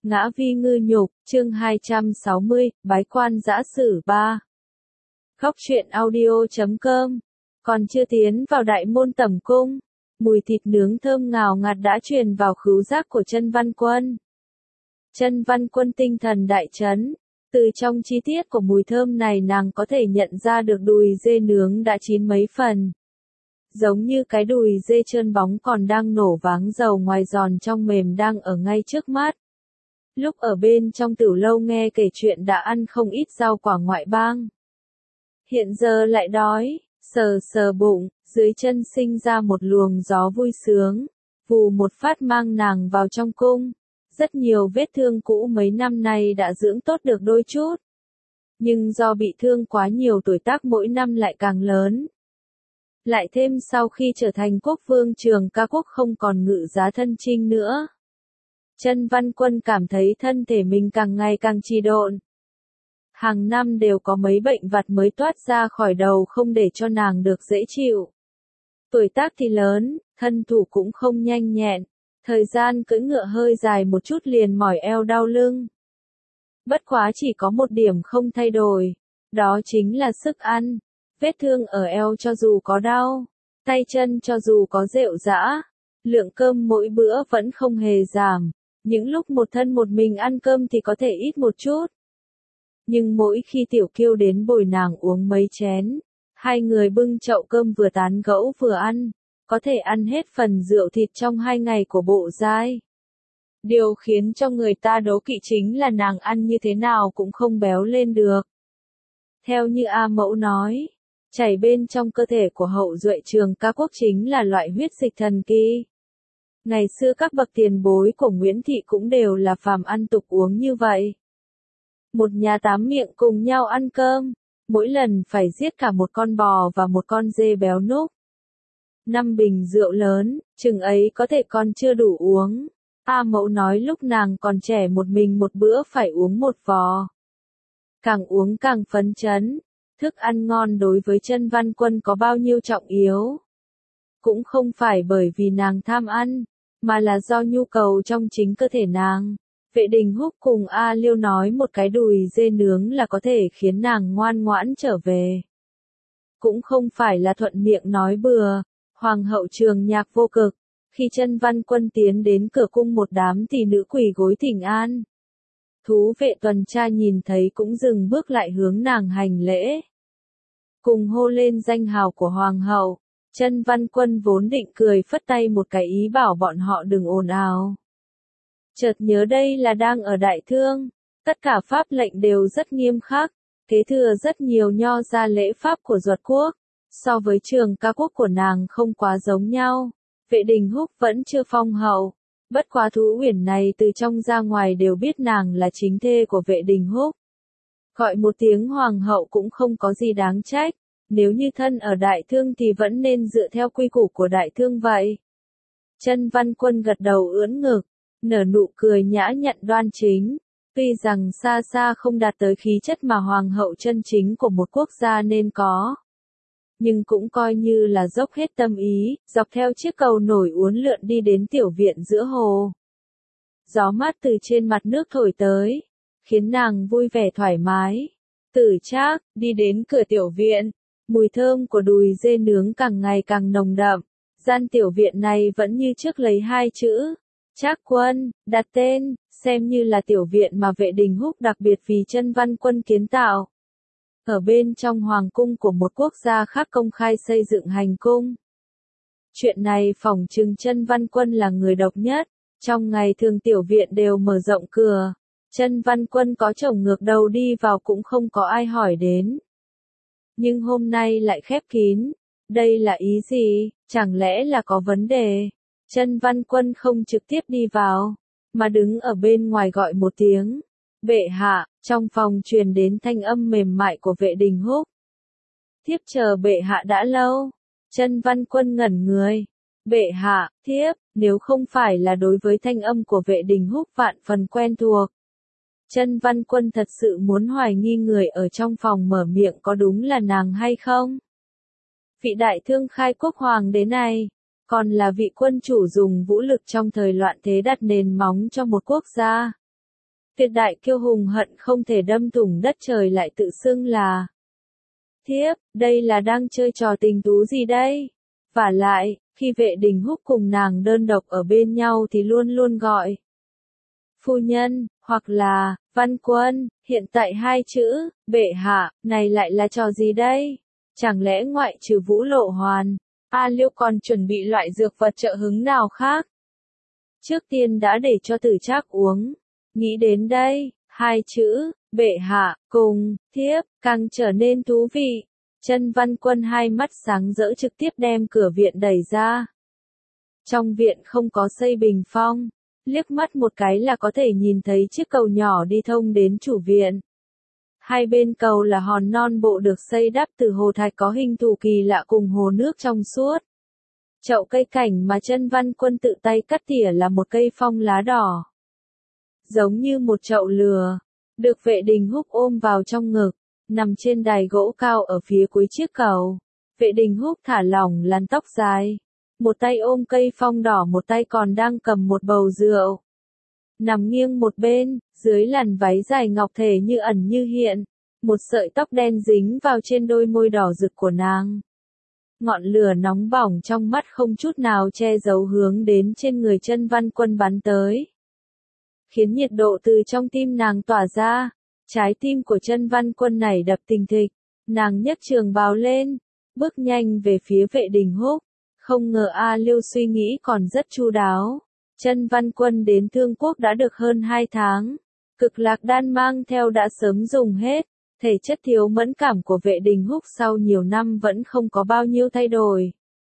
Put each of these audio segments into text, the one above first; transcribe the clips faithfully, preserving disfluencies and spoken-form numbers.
Ngã vi ngư nhục, chương hai trăm sáu mươi, bái quan giã sử ba. Khóc chuyện audio chấm com. Còn chưa tiến vào đại môn tẩm cung, mùi thịt nướng thơm ngào ngạt đã truyền vào khứu giác của Chân Văn Quân. Chân Văn Quân tinh thần đại chấn, từ trong chi tiết của mùi thơm này nàng có thể nhận ra được đùi dê nướng đã chín mấy phần. Giống như cái đùi dê trơn bóng còn đang nổ váng dầu ngoài giòn trong mềm đang ở ngay trước mắt. Lúc ở bên trong tửu lâu nghe kể chuyện đã ăn không ít rau quả ngoại bang. Hiện giờ lại đói, sờ sờ bụng, dưới chân sinh ra một luồng gió vui sướng, vù một phát mang nàng vào trong cung. Rất nhiều vết thương cũ mấy năm nay đã dưỡng tốt được đôi chút. Nhưng do bị thương quá nhiều tuổi tác mỗi năm lại càng lớn. Lại thêm sau khi trở thành quốc vương Trường Ca Quốc không còn ngự giá thân chinh nữa. Chân Văn Quân cảm thấy thân thể mình càng ngày càng trì độn. Hàng năm đều có mấy bệnh vặt mới toát ra khỏi đầu không để cho nàng được dễ chịu. Tuổi tác thì lớn, thân thủ cũng không nhanh nhẹn, thời gian cưỡi ngựa hơi dài một chút liền mỏi eo đau lưng. Bất quá chỉ có một điểm không thay đổi, đó chính là sức ăn. Vết thương ở eo cho dù có đau, tay chân cho dù có rệu rã, lượng cơm mỗi bữa vẫn không hề giảm. Những lúc một thân một mình ăn cơm thì có thể ít một chút. Nhưng mỗi khi Tiểu Kiêu đến bồi nàng uống mấy chén, hai người bưng chậu cơm vừa tán gẫu vừa ăn, có thể ăn hết phần rượu thịt trong hai ngày của bộ giai. Điều khiến cho người ta đố kỵ chính là nàng ăn như thế nào cũng không béo lên được. Theo như A Mẫu nói, chảy bên trong cơ thể của hậu duệ Trường Ca Quốc chính là loại huyết dịch thần kỳ. Ngày xưa các bậc tiền bối của Nguyễn Thị cũng đều là phàm ăn tục uống như vậy. Một nhà tám miệng cùng nhau ăn cơm, mỗi lần phải giết cả một con bò và một con dê béo núc. Năm bình rượu lớn, chừng ấy có thể còn chưa đủ uống. A Mẫu nói lúc nàng còn trẻ một mình một bữa phải uống một vò. Càng uống càng phấn chấn, thức ăn ngon đối với Chân Văn Quân có bao nhiêu trọng yếu. Cũng không phải bởi vì nàng tham ăn, mà là do nhu cầu trong chính cơ thể nàng. Vệ Đình Húc cùng A Liêu nói một cái đùi dê nướng là có thể khiến nàng ngoan ngoãn trở về. Cũng không phải là thuận miệng nói bừa, Hoàng hậu Trường Nhạc vô cực, khi Chân Văn Quân tiến đến cửa cung một đám tỷ nữ quỳ gối thỉnh an. Thú vệ tuần tra nhìn thấy cũng dừng bước lại hướng nàng hành lễ. Cùng hô lên danh hào của Hoàng hậu. Chân Văn Quân vốn định cười phất tay một cái ý bảo bọn họ đừng ồn ào. Chợt nhớ đây là đang ở Đại Thương, tất cả pháp lệnh đều rất nghiêm khắc, kế thừa rất nhiều nho ra lễ pháp của Duật quốc, so với Trường Ca Quốc của nàng không quá giống nhau. Vệ Đình Húc vẫn chưa phong hậu, bất quá Thú Uyển này từ trong ra ngoài đều biết nàng là chính thê của Vệ Đình Húc. Gọi một tiếng Hoàng hậu cũng không có gì đáng trách. Nếu như thân ở Đại Thương thì vẫn nên dựa theo quy củ của Đại Thương vậy. Chân Văn Quân gật đầu ưỡn ngực, nở nụ cười nhã nhặn đoan chính. Tuy rằng xa xa không đạt tới khí chất mà Hoàng hậu chân chính của một quốc gia nên có. Nhưng cũng coi như là dốc hết tâm ý, dọc theo chiếc cầu nổi uốn lượn đi đến tiểu viện giữa hồ. Gió mát từ trên mặt nước thổi tới, khiến nàng vui vẻ thoải mái. Tử Trác đi đến cửa tiểu viện. Mùi thơm của đùi dê nướng càng ngày càng nồng đậm. Gian tiểu viện này vẫn như trước lấy hai chữ Trác Quân đặt tên, xem như là tiểu viện mà Vệ Đình Húc đặc biệt vì Chân Văn Quân kiến tạo. Ở bên trong hoàng cung của một quốc gia khác công khai xây dựng hành cung. Chuyện này phỏng chừng Chân Văn Quân là người độc nhất. Trong ngày thường tiểu viện đều mở rộng cửa. Chân Văn Quân có chồng ngược đầu đi vào cũng không có ai hỏi đến. Nhưng hôm nay lại khép kín. Đây là ý gì? Chẳng lẽ là có vấn đề? Chân Văn Quân không trực tiếp đi vào, mà đứng ở bên ngoài gọi một tiếng. Bệ hạ, trong phòng truyền đến thanh âm mềm mại của Vệ Đình Húc. Thiếp chờ bệ hạ đã lâu. Chân Văn Quân ngẩn người. Bệ hạ, thiếp, nếu không phải là đối với thanh âm của Vệ Đình Húc vạn phần quen thuộc. Chân Văn Quân thật sự muốn hoài nghi người ở trong phòng mở miệng có đúng là nàng hay không? Vị đại thương khai quốc hoàng đế này, còn là vị quân chủ dùng vũ lực trong thời loạn thế đặt nền móng cho một quốc gia. Tuyệt đại kiêu hùng hận không thể đâm thủng đất trời lại tự xưng là thiếp, đây là đang chơi trò tình tú gì đây? Vả lại, khi Vệ Đình Húc cùng nàng đơn độc ở bên nhau thì luôn luôn gọi phu nhân, hoặc là văn quân, hiện tại hai chữ, bệ hạ, này lại là trò gì đây? Chẳng lẽ ngoại trừ Vũ Lộ Hoàn, A Liêu còn chuẩn bị loại dược vật trợ hứng nào khác? Trước tiên đã để cho Tử Trác uống, nghĩ đến đây, hai chữ, bệ hạ, cùng, thiếp, càng trở nên thú vị. Chân Văn Quân hai mắt sáng rỡ trực tiếp đem cửa viện đẩy ra. Trong viện không có xây bình phong, liếc mắt một cái là có thể nhìn thấy chiếc cầu nhỏ đi thông đến chủ viện. Hai bên cầu là hòn non bộ được xây đắp từ hồ thạch có hình thù kỳ lạ cùng hồ nước trong suốt. Chậu cây cảnh mà Chân Văn Quân tự tay cắt tỉa là một cây phong lá đỏ. Giống như một chậu lừa, được Vệ Đình Húc ôm vào trong ngực, nằm trên đài gỗ cao ở phía cuối chiếc cầu. Vệ Đình Húc thả lỏng làn tóc dài, một tay ôm cây phong đỏ một tay còn đang cầm một bầu rượu. Nằm nghiêng một bên, dưới làn váy dài ngọc thể như ẩn như hiện, một sợi tóc đen dính vào trên đôi môi đỏ rực của nàng. Ngọn lửa nóng bỏng trong mắt không chút nào che giấu hướng đến trên người Chân Văn Quân bắn tới, khiến nhiệt độ từ trong tim nàng tỏa ra. Trái tim của Chân Văn Quân này đập thình thịch, nàng nhấc trường bào lên, bước nhanh về phía Vệ Đình Húc. Không ngờ A Liêu suy nghĩ còn rất chu đáo. Chân Văn Quân đến Thương Quốc đã được hơn hai tháng, cực lạc đan mang theo đã sớm dùng hết, thể chất thiếu mẫn cảm của Vệ Đình Húc sau nhiều năm vẫn không có bao nhiêu thay đổi.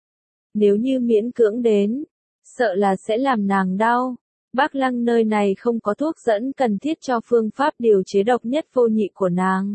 Nếu như miễn cưỡng đến, sợ là sẽ làm nàng đau. Bác Lăng nơi này không có thuốc dẫn cần thiết cho phương pháp điều chế độc nhất vô nhị của nàng.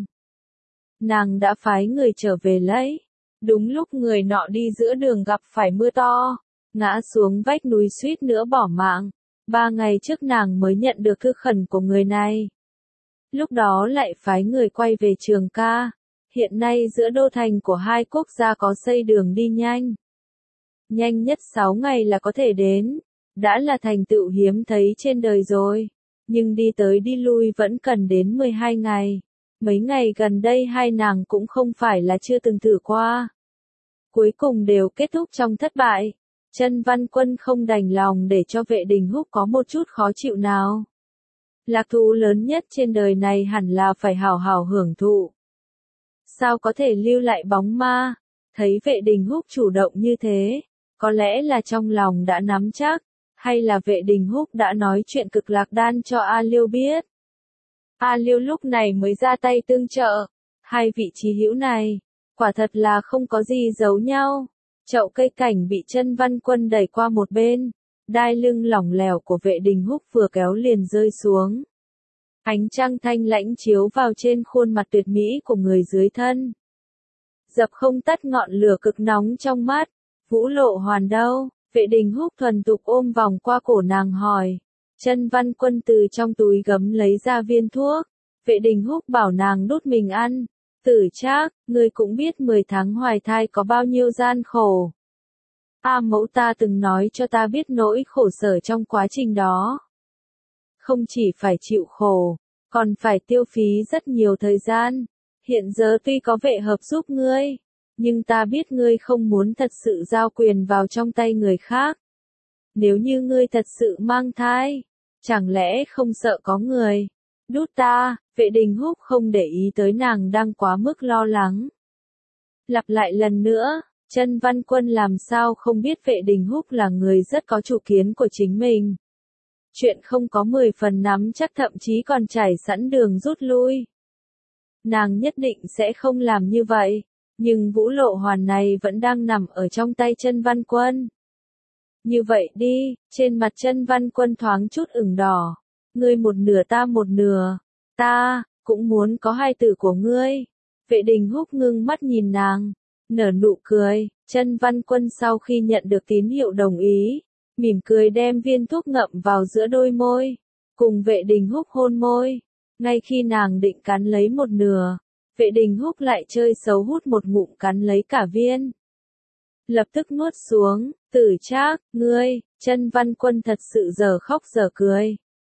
Nàng đã phái người trở về lấy. Đúng lúc người nọ đi giữa đường gặp phải mưa to, ngã xuống vách núi suýt nữa bỏ mạng. Ba ngày trước nàng mới nhận được thư khẩn của người này. Lúc đó lại phái người quay về Trường Ca. Hiện nay giữa đô thành của hai quốc gia có xây đường đi nhanh. Nhanh nhất sáu ngày là có thể đến. Đã là thành tựu hiếm thấy trên đời rồi. Nhưng đi tới đi lui vẫn cần đến mười hai ngày. Mấy ngày gần đây hai nàng cũng không phải là chưa từng thử qua. Cuối cùng đều kết thúc trong thất bại. Chân Văn Quân không đành lòng để cho Vệ Đình Húc có một chút khó chịu nào. Lạc thú lớn nhất trên đời này hẳn là phải hào hào hưởng thụ. Sao có thể lưu lại bóng ma? Thấy Vệ Đình Húc chủ động như thế, có lẽ là trong lòng đã nắm chắc, hay là Vệ Đình Húc đã nói chuyện cực lạc đan cho A Liêu biết. A Liêu lúc này mới ra tay tương trợ. Hai vị chí hữu này, quả thật là không có gì giấu nhau. Chậu cây cảnh bị Chân Văn Quân đẩy qua một bên, đai lưng lỏng lẻo của Vệ Đình Húc vừa kéo liền rơi xuống. Ánh trăng thanh lãnh chiếu vào trên khuôn mặt tuyệt mỹ của người dưới thân. Dập không tắt ngọn lửa cực nóng trong mắt. Vũ Lộ Hoàn đâu? Vệ Đình Húc thuần tục ôm vòng qua cổ nàng hỏi. Chân Văn Quân từ trong túi gấm lấy ra viên thuốc. Vệ Đình Húc bảo nàng đút mình ăn. Tử Trác, ngươi cũng biết mười tháng hoài thai có bao nhiêu gian khổ. A mẫu ta từng nói cho ta biết nỗi khổ sở trong quá trình đó. Không chỉ phải chịu khổ, còn phải tiêu phí rất nhiều thời gian. Hiện giờ tuy có vệ hợp giúp ngươi, nhưng ta biết ngươi không muốn thật sự giao quyền vào trong tay người khác. Nếu như ngươi thật sự mang thai, chẳng lẽ không sợ có người đút ta? Vệ Đình Húc không để ý tới nàng đang quá mức lo lắng. Lặp lại lần nữa, Chân Văn Quân làm sao không biết Vệ Đình Húc là người rất có chủ kiến của chính mình. Chuyện không có mười phần nắm chắc thậm chí còn trải sẵn đường rút lui. Nàng nhất định sẽ không làm như vậy, nhưng Vũ Lộ Hoàn này vẫn đang nằm ở trong tay Chân Văn Quân. Như vậy đi, trên mặt Chân Văn Quân thoáng chút ửng đỏ. Ngươi một nửa ta một nửa. Ta, cũng muốn có hai tử của ngươi. Vệ Đình Húc ngưng mắt nhìn nàng, nở nụ cười. Chân Văn Quân sau khi nhận được tín hiệu đồng ý, mỉm cười đem viên thuốc ngậm vào giữa đôi môi, cùng Vệ Đình Húc hôn môi. Ngay khi nàng định cắn lấy một nửa, Vệ Đình Húc lại chơi xấu hút một ngụm cắn lấy cả viên. Lập tức nuốt xuống. Tử Trác, ngươi. Chân Văn Quân thật sự giờ khóc giờ cười.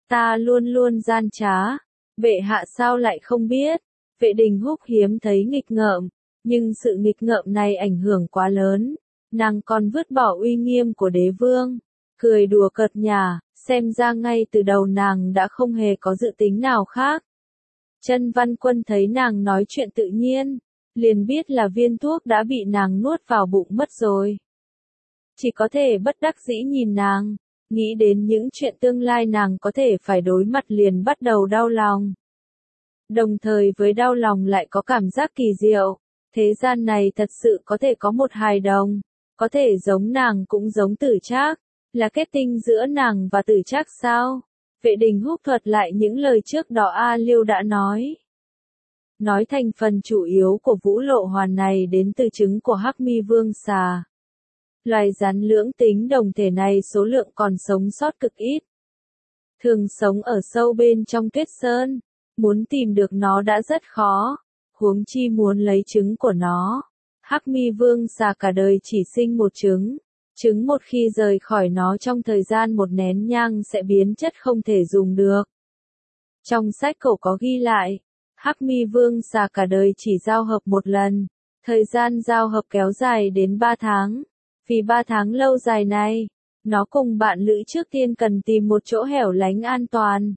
Ta luôn luôn gian trá, bệ hạ sao lại không biết. Vệ Đình Húc hiếm thấy nghịch ngợm, nhưng sự nghịch ngợm này ảnh hưởng quá lớn, nàng còn vứt bỏ uy nghiêm của đế vương, cười đùa cợt nhả, xem ra ngay từ đầu nàng đã không hề có dự tính nào khác. Chân Văn Quân thấy nàng nói chuyện tự nhiên, liền biết là viên thuốc đã bị nàng nuốt vào bụng mất rồi. Chỉ có thể bất đắc dĩ nhìn nàng, nghĩ đến những chuyện tương lai nàng có thể phải đối mặt liền bắt đầu đau lòng. Đồng thời với đau lòng lại có cảm giác kỳ diệu, thế gian này thật sự có thể có một hài đồng, có thể giống nàng cũng giống Tử Trác, là kết tinh giữa nàng và Tử Trác sao? Vệ Đình Húc thuật lại những lời trước đó A Liêu đã nói. Nói thành phần chủ yếu của vũ lộ hoàn này đến từ trứng của Hắc Mi Vương xà. Loài rắn lưỡng tính đồng thể này số lượng còn sống sót cực ít. Thường sống ở sâu bên trong tuyết sơn, muốn tìm được nó đã rất khó, huống chi muốn lấy trứng của nó. Hắc Mi Vương xà cả đời chỉ sinh một trứng, trứng một khi rời khỏi nó trong thời gian một nén nhang sẽ biến chất không thể dùng được. Trong sách cổ có ghi lại, Hắc Mi Vương xà cả đời chỉ giao hợp một lần, thời gian giao hợp kéo dài đến ba tháng. Vì ba tháng lâu dài này, nó cùng bạn lữ trước tiên cần tìm một chỗ hẻo lánh an toàn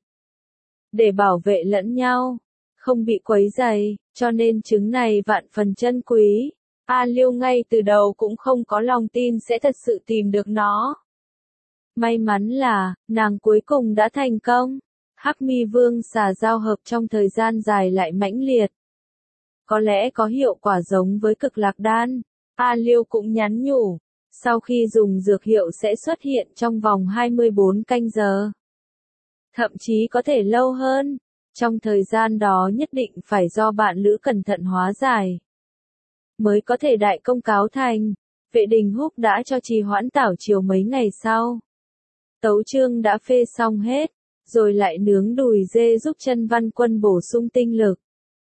để bảo vệ lẫn nhau, không bị quấy rầy, cho nên trứng này vạn phần chân quý. A Liêu ngay từ đầu cũng không có lòng tin sẽ thật sự tìm được nó. May mắn là, nàng cuối cùng đã thành công. Hắc Mi Vương xà giao hợp trong thời gian dài lại mãnh liệt. Có lẽ có hiệu quả giống với cực lạc đan. A Liêu cũng nhắn nhủ, sau khi dùng dược hiệu sẽ xuất hiện trong vòng hai mươi bốn canh giờ. Thậm chí có thể lâu hơn. Trong thời gian đó nhất định phải do bạn lữ cẩn thận hóa giải, mới có thể đại công cáo thành. Vệ Đình Húc đã cho trì hoãn tảo chiều mấy ngày sau. Tấu chương đã phê xong hết, rồi lại nướng đùi dê giúp Chân Văn Quân bổ sung tinh lực.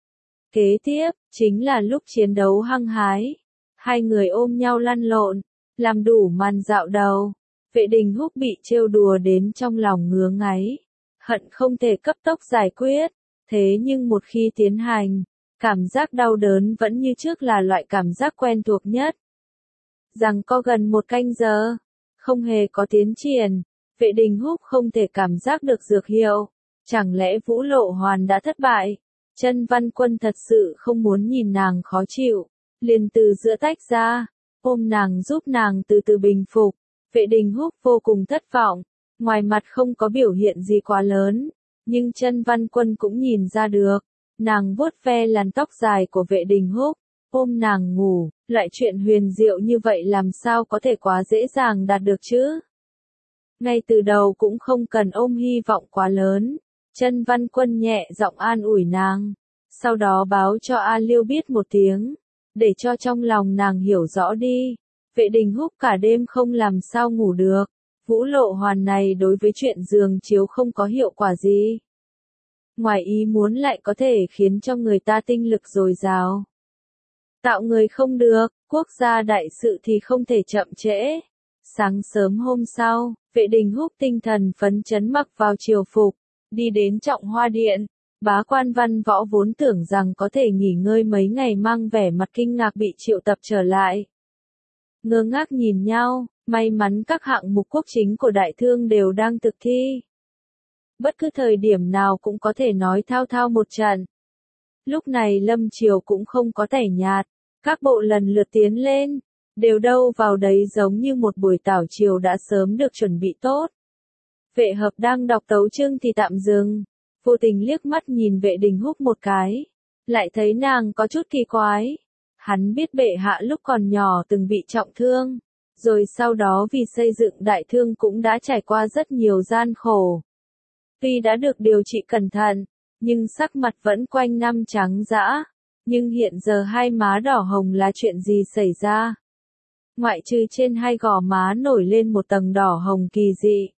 Kế tiếp, chính là lúc chiến đấu hăng hái. Hai người ôm nhau lăn lộn, làm đủ màn dạo đầu. Vệ Đình Húc bị trêu đùa đến trong lòng ngứa ngáy, hận không thể cấp tốc giải quyết. Thế nhưng một khi tiến hành, cảm giác đau đớn vẫn như trước là loại cảm giác quen thuộc nhất. Rằng có gần một canh giờ, không hề có tiến triển, Vệ Đình Húc không thể cảm giác được dược hiệu. Chẳng lẽ vũ lộ hoàn đã thất bại? Chân Văn Quân thật sự không muốn nhìn nàng khó chịu, liền từ giữa tách ra, ôm nàng giúp nàng từ từ bình phục. Vệ Đình Húc vô cùng thất vọng, ngoài mặt không có biểu hiện gì quá lớn, nhưng Chân Văn Quân cũng nhìn ra được. Nàng vuốt ve làn tóc dài của Vệ Đình Húc, ôm nàng ngủ, loại chuyện huyền diệu như vậy làm sao có thể quá dễ dàng đạt được chứ? Ngay từ đầu cũng không cần ôm hy vọng quá lớn. Chân Văn Quân nhẹ giọng an ủi nàng, sau đó báo cho A Liêu biết một tiếng, để cho trong lòng nàng hiểu rõ đi. Vệ Đình Húc cả đêm không làm sao ngủ được. Vũ lộ hoàn này đối với chuyện giường chiếu không có hiệu quả gì. Ngoài ý muốn lại có thể khiến cho người ta tinh lực dồi dào. Tạo người không được, quốc gia đại sự thì không thể chậm trễ. Sáng sớm hôm sau, Vệ Đình Húc tinh thần phấn chấn mặc vào triều phục, đi đến Trọng Hoa Điện. Bá quan Văn Võ vốn tưởng rằng có thể nghỉ ngơi mấy ngày mang vẻ mặt kinh ngạc bị triệu tập trở lại. Ngơ ngác nhìn nhau, may mắn các hạng mục quốc chính của đại thương đều đang thực thi. Bất cứ thời điểm nào cũng có thể nói thao thao một trận. Lúc này Lâm Triều cũng không có tẻ nhạt, các bộ lần lượt tiến lên, đều đâu vào đấy giống như một buổi tảo triều đã sớm được chuẩn bị tốt. Vệ Hợp đang đọc tấu chương thì tạm dừng, vô tình liếc mắt nhìn Vệ Đình Húc một cái, lại thấy nàng có chút kỳ quái. Hắn biết bệ hạ lúc còn nhỏ từng bị trọng thương, rồi sau đó vì xây dựng đại thương cũng đã trải qua rất nhiều gian khổ. Tuy đã được điều trị cẩn thận, nhưng sắc mặt vẫn quanh năm trắng dã. Nhưng hiện giờ hai má đỏ hồng là chuyện gì xảy ra? Ngoại trừ trên hai gò má nổi lên một tầng đỏ hồng kỳ dị.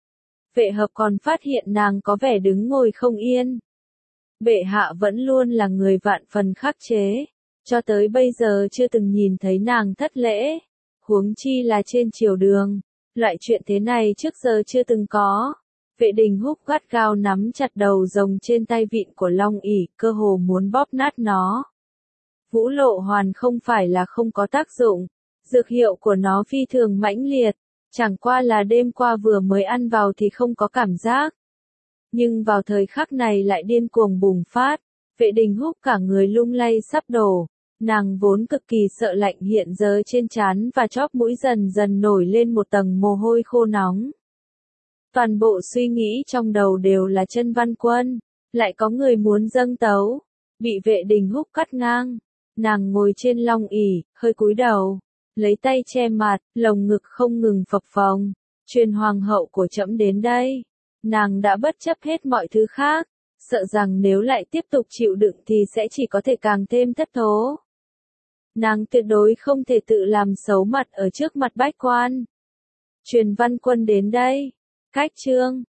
Vệ Hợp còn phát hiện nàng có vẻ đứng ngồi không yên. Bệ hạ vẫn luôn là người vạn phần khắc chế, cho tới bây giờ chưa từng nhìn thấy nàng thất lễ, huống chi là trên triều đường. Loại chuyện thế này trước giờ chưa từng có. Vệ Đình Húc gắt gao nắm chặt đầu rồng trên tay vịn của Long ỷ, cơ hồ muốn bóp nát nó. Vũ Lộ Hoàn không phải là không có tác dụng, dược hiệu của nó phi thường mãnh liệt, chẳng qua là đêm qua vừa mới ăn vào thì không có cảm giác. Nhưng vào thời khắc này lại điên cuồng bùng phát, Vệ Đình Húc cả người lung lay sắp đổ, nàng vốn cực kỳ sợ lạnh hiện giờ trên trán và chóp mũi dần dần nổi lên một tầng mồ hôi khô nóng. Toàn bộ suy nghĩ trong đầu đều là Chân Văn Quân, lại có người muốn dâng tấu, bị Vệ Đình Húc cắt ngang. Nàng ngồi trên long ỷ, hơi cúi đầu, lấy tay che mặt, lồng ngực không ngừng phập phồng. Truyền hoàng hậu của trẫm đến đây. Nàng đã bất chấp hết mọi thứ khác, sợ rằng nếu lại tiếp tục chịu đựng thì sẽ chỉ có thể càng thêm thất thố. Nàng tuyệt đối không thể tự làm xấu mặt ở trước mặt bách quan. Truyền Văn Quân đến đây. Cách chương